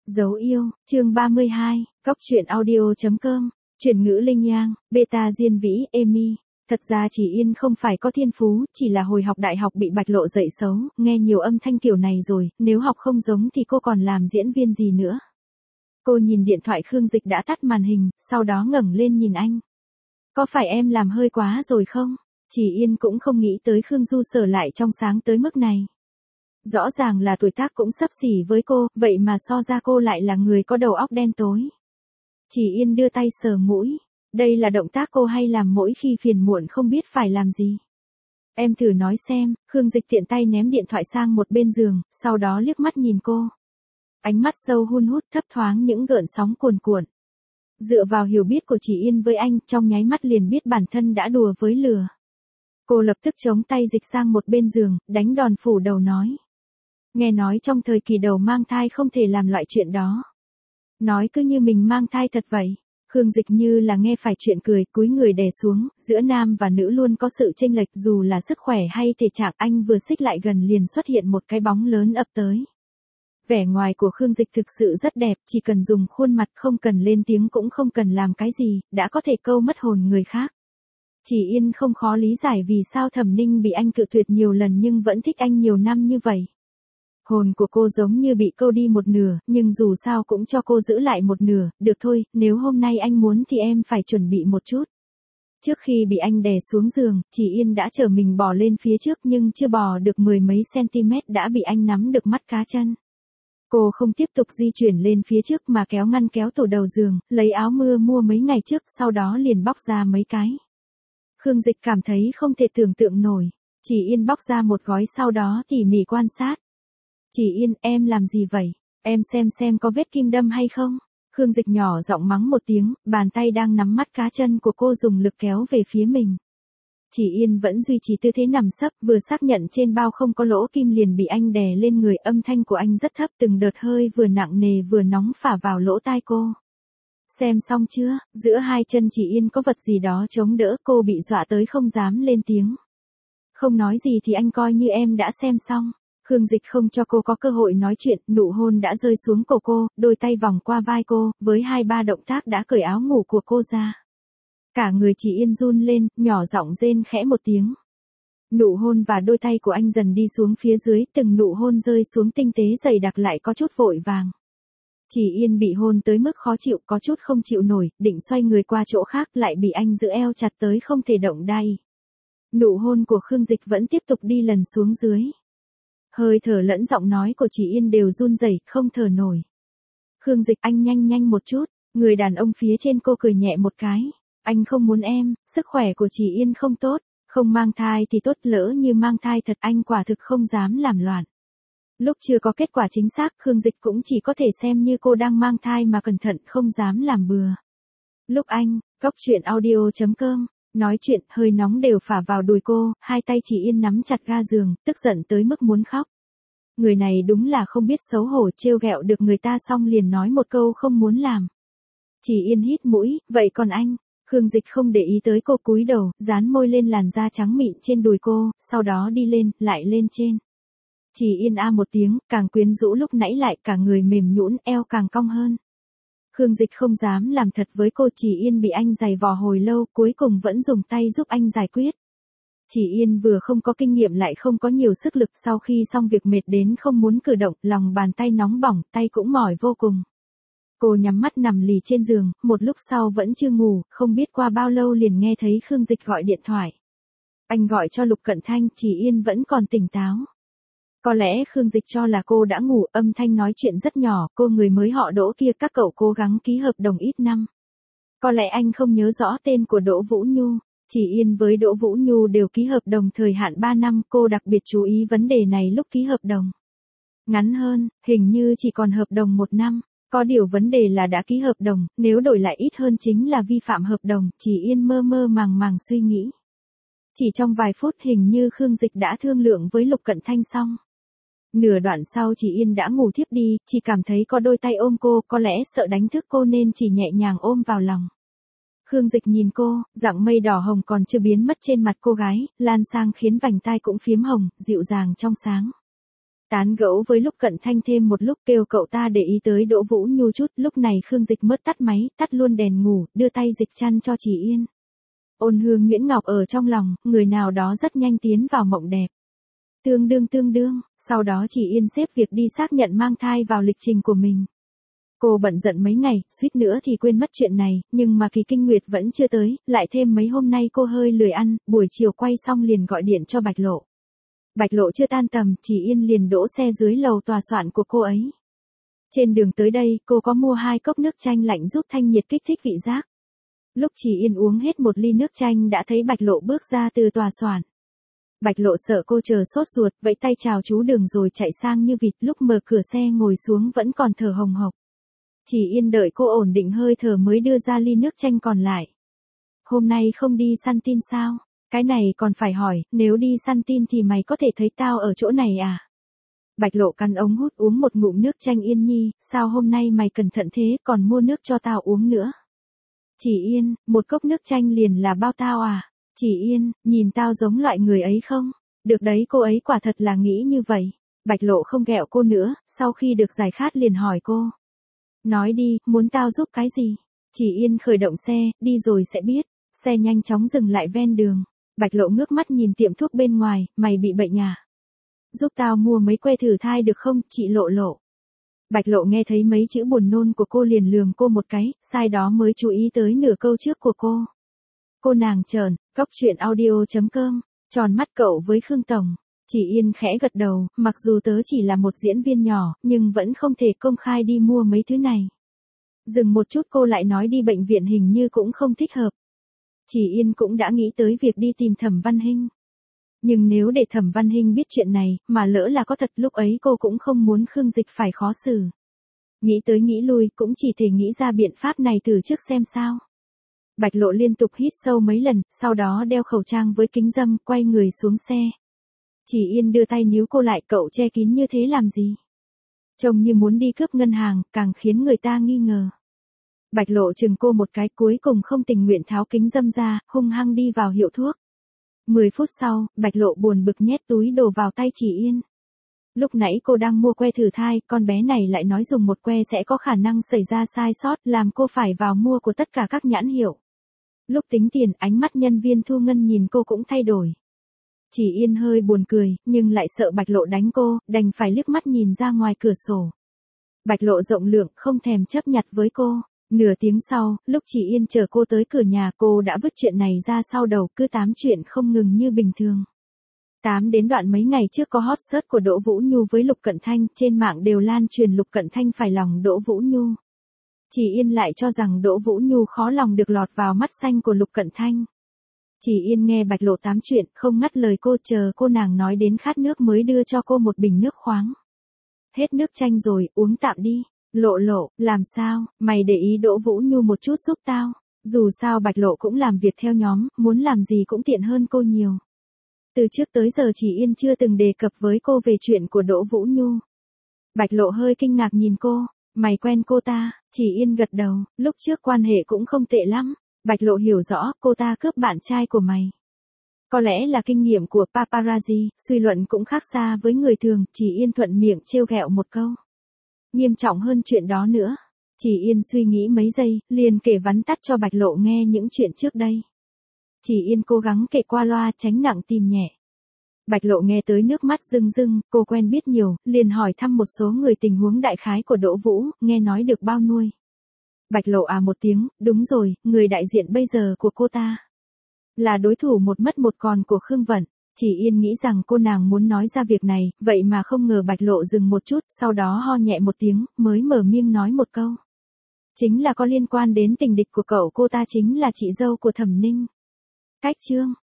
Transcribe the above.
Dấu yêu, chương 32, Cóc truyện audio.com, chuyển ngữ Linh Yang, Beta Diên Vĩ, Emi. Thật ra Chỉ Yên không phải có thiên phú, chỉ là hồi học đại học bị bạch lộ dạy xấu, nghe nhiều âm thanh kiểu này rồi, nếu học không giống thì cô còn làm diễn viên gì nữa. Cô nhìn điện thoại Khương Dịch đã tắt màn hình, sau đó ngẩng lên nhìn anh. Có phải em làm hơi quá rồi không? Chỉ Yên cũng không nghĩ tới Khương Du Sở lại trong sáng tới mức này. Rõ ràng là tuổi tác cũng xấp xỉ với cô, vậy mà so ra cô lại là người có đầu óc đen tối. Chỉ Yên đưa tay sờ mũi. Đây là động tác cô hay làm mỗi khi phiền muộn không biết phải làm gì. Em thử nói xem, Khương Dịch tiện tay ném điện thoại sang một bên giường, sau đó liếc mắt nhìn cô. Ánh mắt sâu hun hút thấp thoáng những gợn sóng cuồn cuộn. Dựa vào hiểu biết của Chỉ Yên với anh, trong nháy mắt liền biết bản thân đã đùa với lửa. Cô lập tức chống tay dịch sang một bên giường, đánh đòn phủ đầu nói. Nghe nói trong thời kỳ đầu mang thai không thể làm loại chuyện đó. Nói cứ như mình mang thai thật vậy. Khương Dịch như là nghe phải chuyện cười, cúi người đè xuống, giữa nam và nữ luôn có sự chênh lệch dù là sức khỏe hay thể trạng. Anh vừa xích lại gần liền xuất hiện một cái bóng lớn ập tới. Vẻ ngoài của Khương Dịch thực sự rất đẹp, chỉ cần dùng khuôn mặt không cần lên tiếng cũng không cần làm cái gì, đã có thể câu mất hồn người khác. Chỉ Yên không khó lý giải vì sao Thẩm Ninh bị anh cự tuyệt nhiều lần nhưng vẫn thích anh nhiều năm như vậy. Hồn của cô giống như bị câu đi một nửa, nhưng dù sao cũng cho cô giữ lại một nửa, được thôi, nếu hôm nay anh muốn thì em phải chuẩn bị một chút. Trước khi bị anh đè xuống giường, Chỉ Yên đã chở mình bò lên phía trước nhưng chưa bò được mười mấy cm đã bị anh nắm được mắt cá chân. Cô không tiếp tục di chuyển lên phía trước mà kéo ngăn kéo tủ đầu giường, lấy áo mưa mua mấy ngày trước sau đó liền bóc ra mấy cái. Khương Dịch cảm thấy không thể tưởng tượng nổi. Chỉ Yên bóc ra một gói sau đó tỉ mỉ quan sát. Chỉ Yên, em làm gì vậy? Em xem có vết kim đâm hay không? Khương Dịch nhỏ giọng mắng một tiếng, bàn tay đang nắm mắt cá chân của cô dùng lực kéo về phía mình. Chỉ Yên vẫn duy trì tư thế nằm sấp, vừa xác nhận trên bao không có lỗ kim liền bị anh đè lên người, âm thanh của anh rất thấp, từng đợt hơi vừa nặng nề vừa nóng phả vào lỗ tai cô. Xem xong chưa? Giữa hai chân Chỉ Yên có vật gì đó chống đỡ, cô bị dọa tới không dám lên tiếng. Không nói gì thì anh coi như em đã xem xong. Khương Dịch không cho cô có cơ hội nói chuyện, nụ hôn đã rơi xuống cổ cô, đôi tay vòng qua vai cô, với 2-3 động tác đã cởi áo ngủ của cô ra. Cả người Chỉ Yên run lên, nhỏ giọng rên khẽ một tiếng. Nụ hôn và đôi tay của anh dần đi xuống phía dưới, từng nụ hôn rơi xuống tinh tế dày đặc lại có chút vội vàng. Chỉ Yên bị hôn tới mức khó chịu, có chút không chịu nổi, định xoay người qua chỗ khác lại bị anh giữ eo chặt tới không thể động đậy. Nụ hôn của Khương Dịch vẫn tiếp tục đi lần xuống dưới. Hơi thở lẫn giọng nói của Chỉ Yên đều run rẩy, không thở nổi. Khương Dịch, anh nhanh một chút. Người đàn ông phía trên cô cười nhẹ một cái. Anh không muốn em, sức khỏe của Chỉ Yên không tốt, không mang thai thì tốt, lỡ như mang thai thật anh quả thực không dám làm loạn. Lúc chưa có kết quả chính xác, Khương Dịch cũng chỉ có thể xem như cô đang mang thai mà cẩn thận không dám làm bừa. Lúc anh, Cóc truyện audio.com, nói chuyện, hơi nóng đều phả vào đùi cô, hai tay Chỉ Yên nắm chặt ga giường, tức giận tới mức muốn khóc. Người này đúng là không biết xấu hổ, trêu ghẹo được người ta xong liền nói một câu không muốn làm. Chỉ Yên hít mũi, vậy còn anh? Khương Dịch không để ý tới cô, cúi đầu, dán môi lên làn da trắng mịn trên đùi cô, sau đó đi lên, lại lên trên. Chỉ Yên a một tiếng, càng quyến rũ lúc nãy lại cả người mềm nhũn, eo càng cong hơn. Khương Dịch không dám làm thật với cô, Chỉ Yên bị anh giày vò hồi lâu, cuối cùng vẫn dùng tay giúp anh giải quyết. Chỉ Yên vừa không có kinh nghiệm lại không có nhiều sức lực, sau khi xong việc mệt đến không muốn cử động, lòng bàn tay nóng bỏng, tay cũng mỏi vô cùng. Cô nhắm mắt nằm lì trên giường, một lúc sau vẫn chưa ngủ, không biết qua bao lâu liền nghe thấy Khương Dịch gọi điện thoại. Anh gọi cho Lục Cận Thanh, Chỉ Yên vẫn còn tỉnh táo. Có lẽ Khương Dịch cho là cô đã ngủ, âm thanh nói chuyện rất nhỏ, cô người mới họ Đỗ kia, các cậu cố gắng ký hợp đồng ít năm. Có lẽ anh không nhớ rõ tên của Đỗ Vũ Nhu. Chỉ Yên với Đỗ Vũ Nhu đều ký hợp đồng thời hạn 3 năm, cô đặc biệt chú ý vấn đề này lúc ký hợp đồng. Ngắn hơn, hình như chỉ còn hợp đồng 1 năm. Có điều vấn đề là đã ký hợp đồng, nếu đổi lại ít hơn chính là vi phạm hợp đồng, Chỉ Yên mơ màng suy nghĩ. Chỉ trong vài phút hình như Khương Dịch đã thương lượng với Lục Cận Thanh xong. Nửa đoạn sau Chỉ Yên đã ngủ thiếp đi, chỉ cảm thấy có đôi tay ôm cô, có lẽ sợ đánh thức cô nên chỉ nhẹ nhàng ôm vào lòng. Khương Dịch nhìn cô, dạng mây đỏ hồng còn chưa biến mất trên mặt cô gái, lan sang khiến vành tai cũng phiếm hồng, dịu dàng trong sáng. Tán gẫu với Lục Cận Thanh thêm một lúc kêu cậu ta để ý tới Đỗ Vũ Nhu chút, lúc này Khương Dịch mất tắt máy, tắt luôn đèn ngủ, đưa tay dịch chăn cho Chỉ Yên. Ôn hương nhuyễn ngọc ở trong lòng, người nào đó rất nhanh tiến vào mộng đẹp. Tương đương, sau đó Chỉ Yên xếp việc đi xác nhận mang thai vào lịch trình của mình. Cô bận rộn mấy ngày, suýt nữa thì quên mất chuyện này, nhưng mà kỳ kinh nguyệt vẫn chưa tới, lại thêm mấy hôm nay cô hơi lười ăn, buổi chiều quay xong liền gọi điện cho Bạch Lộ. Bạch Lộ chưa tan tầm, Chỉ Yên liền đỗ xe dưới lầu tòa soạn của cô ấy. Trên đường tới đây, cô có mua 2 cốc nước chanh lạnh giúp thanh nhiệt kích thích vị giác. Lúc Chỉ Yên uống hết một ly nước chanh đã thấy Bạch Lộ bước ra từ tòa soạn. Bạch Lộ sợ cô chờ sốt ruột, vẫy tay chào chú Đường rồi chạy sang như vịt, lúc mở cửa xe ngồi xuống vẫn còn thở hồng hộc. Chỉ Yên đợi cô ổn định hơi thở mới đưa ra ly nước chanh còn lại. Hôm nay không đi săn tin sao? Cái này còn phải hỏi, nếu đi săn tin thì mày có thể thấy tao ở chỗ này à? Bạch Lộ cắn ống hút uống một ngụm nước chanh. Yên nhi, sao hôm nay mày cẩn thận thế, còn mua nước cho tao uống nữa? Chỉ Yên, một cốc nước chanh liền là bao tao à? Chỉ Yên, nhìn tao giống loại người ấy không? Được đấy, cô ấy quả thật là nghĩ như vậy. Bạch Lộ không ghẹo cô nữa, sau khi được giải khát liền hỏi cô. Nói đi, muốn tao giúp cái gì? Chỉ Yên khởi động xe, đi rồi sẽ biết. Xe nhanh chóng dừng lại ven đường. Bạch Lộ ngước mắt nhìn tiệm thuốc bên ngoài, mày bị bệnh à? Giúp tao mua mấy que thử thai được không, chị Lộ? Bạch Lộ nghe thấy mấy chữ buồn nôn của cô liền lườm cô một cái, sai đó mới chú ý tới nửa câu trước của cô. Cô nàng trởn, coctruyện.audio.com, tròn mắt cậu với Khương Tổng. Chỉ Yên khẽ gật đầu, mặc dù tớ chỉ là một diễn viên nhỏ, nhưng vẫn không thể công khai đi mua mấy thứ này. Dừng một chút cô lại nói đi bệnh viện hình như cũng không thích hợp. Chỉ Yên cũng đã nghĩ tới việc đi tìm Thẩm Văn Hinh. Nhưng nếu để Thẩm Văn Hinh biết chuyện này, mà lỡ là có thật lúc ấy cô cũng không muốn Khương Dịch phải khó xử. Nghĩ tới nghĩ lui cũng chỉ thể nghĩ ra biện pháp này từ trước xem sao. Bạch Lộ liên tục hít sâu mấy lần, sau đó đeo khẩu trang với kính râm, quay người xuống xe. Chỉ Yên đưa tay níu cô lại, cậu che kín như thế làm gì? Trông như muốn đi cướp ngân hàng, càng khiến người ta nghi ngờ. Bạch Lộ chừng cô một cái, cuối cùng không tình nguyện tháo kính râm ra, hung hăng đi vào hiệu thuốc. 10 phút sau, Bạch Lộ buồn bực nhét túi đồ vào tay Chỉ Yên. Lúc nãy cô đang mua que thử thai, con bé này lại nói dùng một que sẽ có khả năng xảy ra sai sót, làm cô phải vào mua của tất cả các nhãn hiệu. Lúc tính tiền, ánh mắt nhân viên thu ngân nhìn cô cũng thay đổi. Chỉ Yên hơi buồn cười, nhưng lại sợ Bạch Lộ đánh cô, đành phải liếc mắt nhìn ra ngoài cửa sổ. Bạch Lộ rộng lượng, không thèm chấp nhặt với cô. Nửa tiếng sau, lúc Chỉ Yên chờ cô tới cửa nhà, cô đã vứt chuyện này ra sau đầu, cứ tám chuyện không ngừng như bình thường. Tám đến đoạn mấy ngày trước có hot search của Đỗ Vũ Nhu với Lục Cận Thanh, trên mạng đều lan truyền Lục Cận Thanh phải lòng Đỗ Vũ Nhu. Chỉ Yên lại cho rằng Đỗ Vũ Nhu khó lòng được lọt vào mắt xanh của Lục Cận Thanh. Chỉ Yên nghe Bạch Lộ tám chuyện, không ngắt lời cô, chờ cô nàng nói đến khát nước mới đưa cho cô một bình nước khoáng. Hết nước chanh rồi, uống tạm đi. Lộ, làm sao, mày để ý Đỗ Vũ Nhu một chút giúp tao. Dù sao Bạch Lộ cũng làm việc theo nhóm, muốn làm gì cũng tiện hơn cô nhiều. Từ trước tới giờ Chỉ Yên chưa từng đề cập với cô về chuyện của Đỗ Vũ Nhu. Bạch Lộ hơi kinh ngạc nhìn cô, mày quen cô ta? Chỉ Yên gật đầu, lúc trước quan hệ cũng không tệ lắm. Bạch Lộ hiểu rõ, cô ta cướp bạn trai của mày. Có lẽ là kinh nghiệm của paparazzi, suy luận cũng khác xa với người thường, Chỉ Yên thuận miệng trêu ghẹo một câu. Nghiêm trọng hơn chuyện đó nữa. Chỉ Yên suy nghĩ mấy giây, liền kể vắn tắt cho Bạch Lộ nghe những chuyện trước đây. Chỉ Yên cố gắng kể qua loa, tránh nặng tim nhẹ. Bạch Lộ nghe tới nước mắt rưng rưng, cô quen biết nhiều, liền hỏi thăm một số người tình huống đại khái của Đỗ Vũ, nghe nói được bao nuôi. Bạch Lộ à một tiếng, đúng rồi, người đại diện bây giờ của cô ta là đối thủ một mất một còn của Khương Vận. Chỉ Yên nghĩ rằng cô nàng muốn nói ra việc này, vậy mà không ngờ Bạch Lộ dừng một chút, sau đó ho nhẹ một tiếng, mới mở miệng nói một câu. Chính là có liên quan đến tình địch của cậu, cô ta chính là chị dâu của Thẩm Ninh. Cách chương